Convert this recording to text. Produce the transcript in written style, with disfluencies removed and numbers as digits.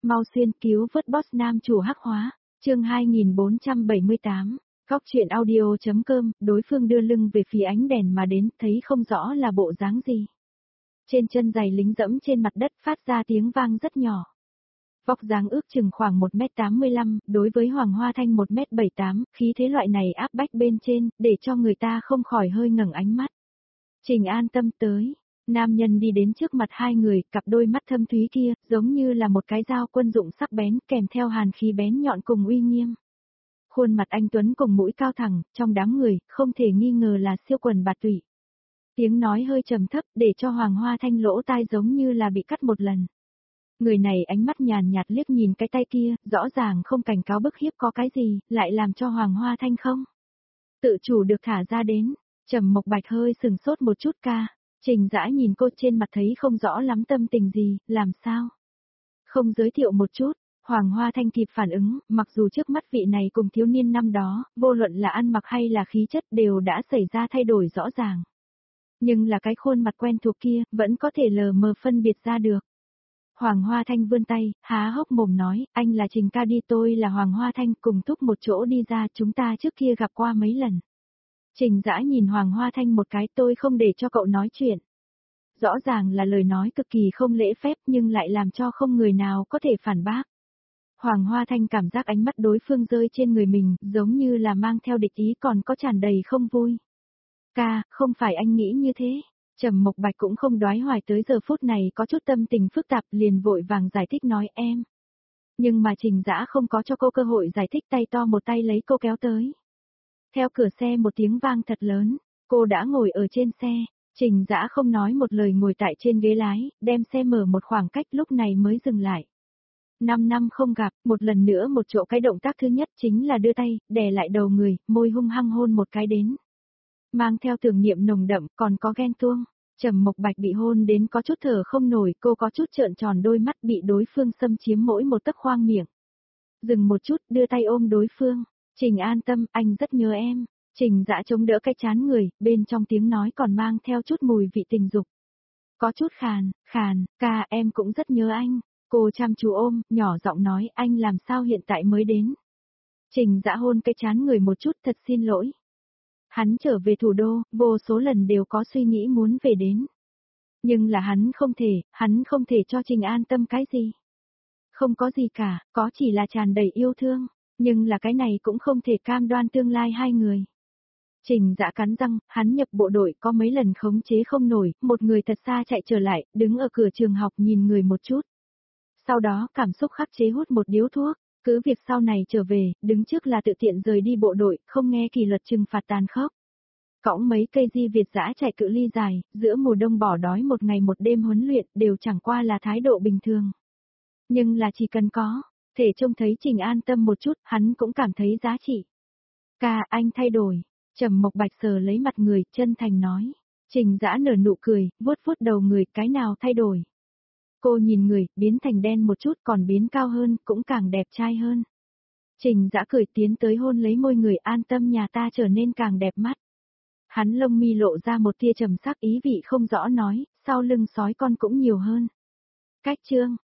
Mau xuyên cứu vớt boss nam chủ hắc hóa, chương 2478, góc truyện audio.com, đối phương đưa lưng về phía ánh đèn mà đến, thấy không rõ là bộ dáng gì. Trên chân giày lính dẫm trên mặt đất phát ra tiếng vang rất nhỏ. Vóc dáng ước chừng khoảng 1m85, đối với Hoàng Hoa Thanh 1m78, khí thế loại này áp bách bên trên, để cho người ta không khỏi hơi ngẩng ánh mắt. Trình An Tâm tới. Nam nhân đi đến trước mặt hai người, cặp đôi mắt thâm thúy kia, giống như là một cái dao quân dụng sắc bén, kèm theo hàn khí bén nhọn cùng uy nghiêm. Khuôn mặt anh Tuấn cùng mũi cao thẳng, trong đám người, không thể nghi ngờ là siêu quần bạt tụy. Tiếng nói hơi trầm thấp, để cho Hoàng Hoa Thanh lỗ tai giống như là bị cắt một lần. Người này ánh mắt nhàn nhạt liếc nhìn cái tay kia, rõ ràng không cảnh cáo bức hiếp có cái gì, lại làm cho Hoàng Hoa Thanh không tự chủ được thả ra đến. Trầm Mộc Bạch hơi sừng sốt một chút ca. Trình Dã nhìn cô trên mặt thấy không rõ lắm tâm tình gì, làm sao? Không giới thiệu một chút, Hoàng Hoa Thanh kịp phản ứng, mặc dù trước mắt vị này cùng thiếu niên năm đó, vô luận là ăn mặc hay là khí chất đều đã xảy ra thay đổi rõ ràng. Nhưng là cái khuôn mặt quen thuộc kia, vẫn có thể lờ mờ phân biệt ra được. Hoàng Hoa Thanh vươn tay, há hốc mồm nói, anh là Trình ca đi, tôi là Hoàng Hoa Thanh, cùng thúc một chỗ đi ra, chúng ta trước kia gặp qua mấy lần. Trình Dã nhìn Hoàng Hoa Thanh một cái, tôi không để cho cậu nói chuyện. Rõ ràng là lời nói cực kỳ không lễ phép nhưng lại làm cho không người nào có thể phản bác. Hoàng Hoa Thanh cảm giác ánh mắt đối phương rơi trên người mình, giống như là mang theo địch ý còn có tràn đầy không vui. Ca, không phải anh nghĩ như thế. Trầm Mộc Bạch cũng không đoái hoài tới giờ phút này có chút tâm tình phức tạp, liền vội vàng giải thích nói em. Nhưng mà Trình Dã không có cho cô cơ hội giải thích, tay to một tay lấy cô kéo tới. Theo cửa xe một tiếng vang thật lớn, cô đã ngồi ở trên xe. Trình Dã không nói một lời ngồi tại trên ghế lái, đem xe mở một khoảng cách lúc này mới dừng lại. 5 năm không gặp, một lần nữa một chỗ, cái động tác thứ nhất chính là đưa tay, đè lại đầu người, môi hung hăng hôn một cái đến. Mang theo tưởng niệm nồng đậm, còn có ghen tuông. Trầm Mộc Bạch bị hôn đến có chút thở không nổi, cô có chút trợn tròn đôi mắt, bị đối phương xâm chiếm mỗi một tấc khoang miệng. Dừng một chút, đưa tay ôm đối phương. Trình An Tâm, anh rất nhớ em. Trình Dã chống đỡ cái chán người, bên trong tiếng nói còn mang theo chút mùi vị tình dục. Có chút khàn, ca em cũng rất nhớ anh. Cô chăm chú ôm, nhỏ giọng nói, anh làm sao hiện tại mới đến. Trình Dã hôn cái chán người một chút, thật xin lỗi. Hắn trở về thủ đô, vô số lần đều có suy nghĩ muốn về đến. Nhưng là hắn không thể cho Trình An Tâm cái gì. Không có gì cả, có chỉ là tràn đầy yêu thương, nhưng là cái này cũng không thể cam đoan tương lai hai người. Trình Dã cắn răng, hắn nhập bộ đội có mấy lần khống chế không nổi, một người thật xa chạy trở lại, đứng ở cửa trường học nhìn người một chút. Sau đó cảm xúc khắc chế hút một điếu thuốc, cứ việc sau này trở về, đứng trước là tự tiện rời đi bộ đội, không nghe kỷ luật trừng phạt tàn khốc. Cõng mấy cây di Việt dã chạy cự ly dài, giữa mùa đông bỏ đói một ngày một đêm huấn luyện đều chẳng qua là thái độ bình thường. Nhưng là chỉ cần có thể trông thấy Trình An Tâm một chút, hắn cũng cảm thấy giá trị. Ca, anh thay đổi. Trầm Mộc Bạch sờ lấy mặt người, chân thành nói. Trình Dã nở nụ cười, vuốt vuốt đầu người, cái nào thay đổi. Cô nhìn người, biến thành đen một chút, còn biến cao hơn, cũng càng đẹp trai hơn. Trình Dã cười tiến tới hôn lấy môi người. An Tâm, nhà ta trở nên càng đẹp mắt. Hắn lông mi lộ ra một tia trầm sắc, ý vị không rõ nói, sau lưng sói con cũng nhiều hơn. Cách chương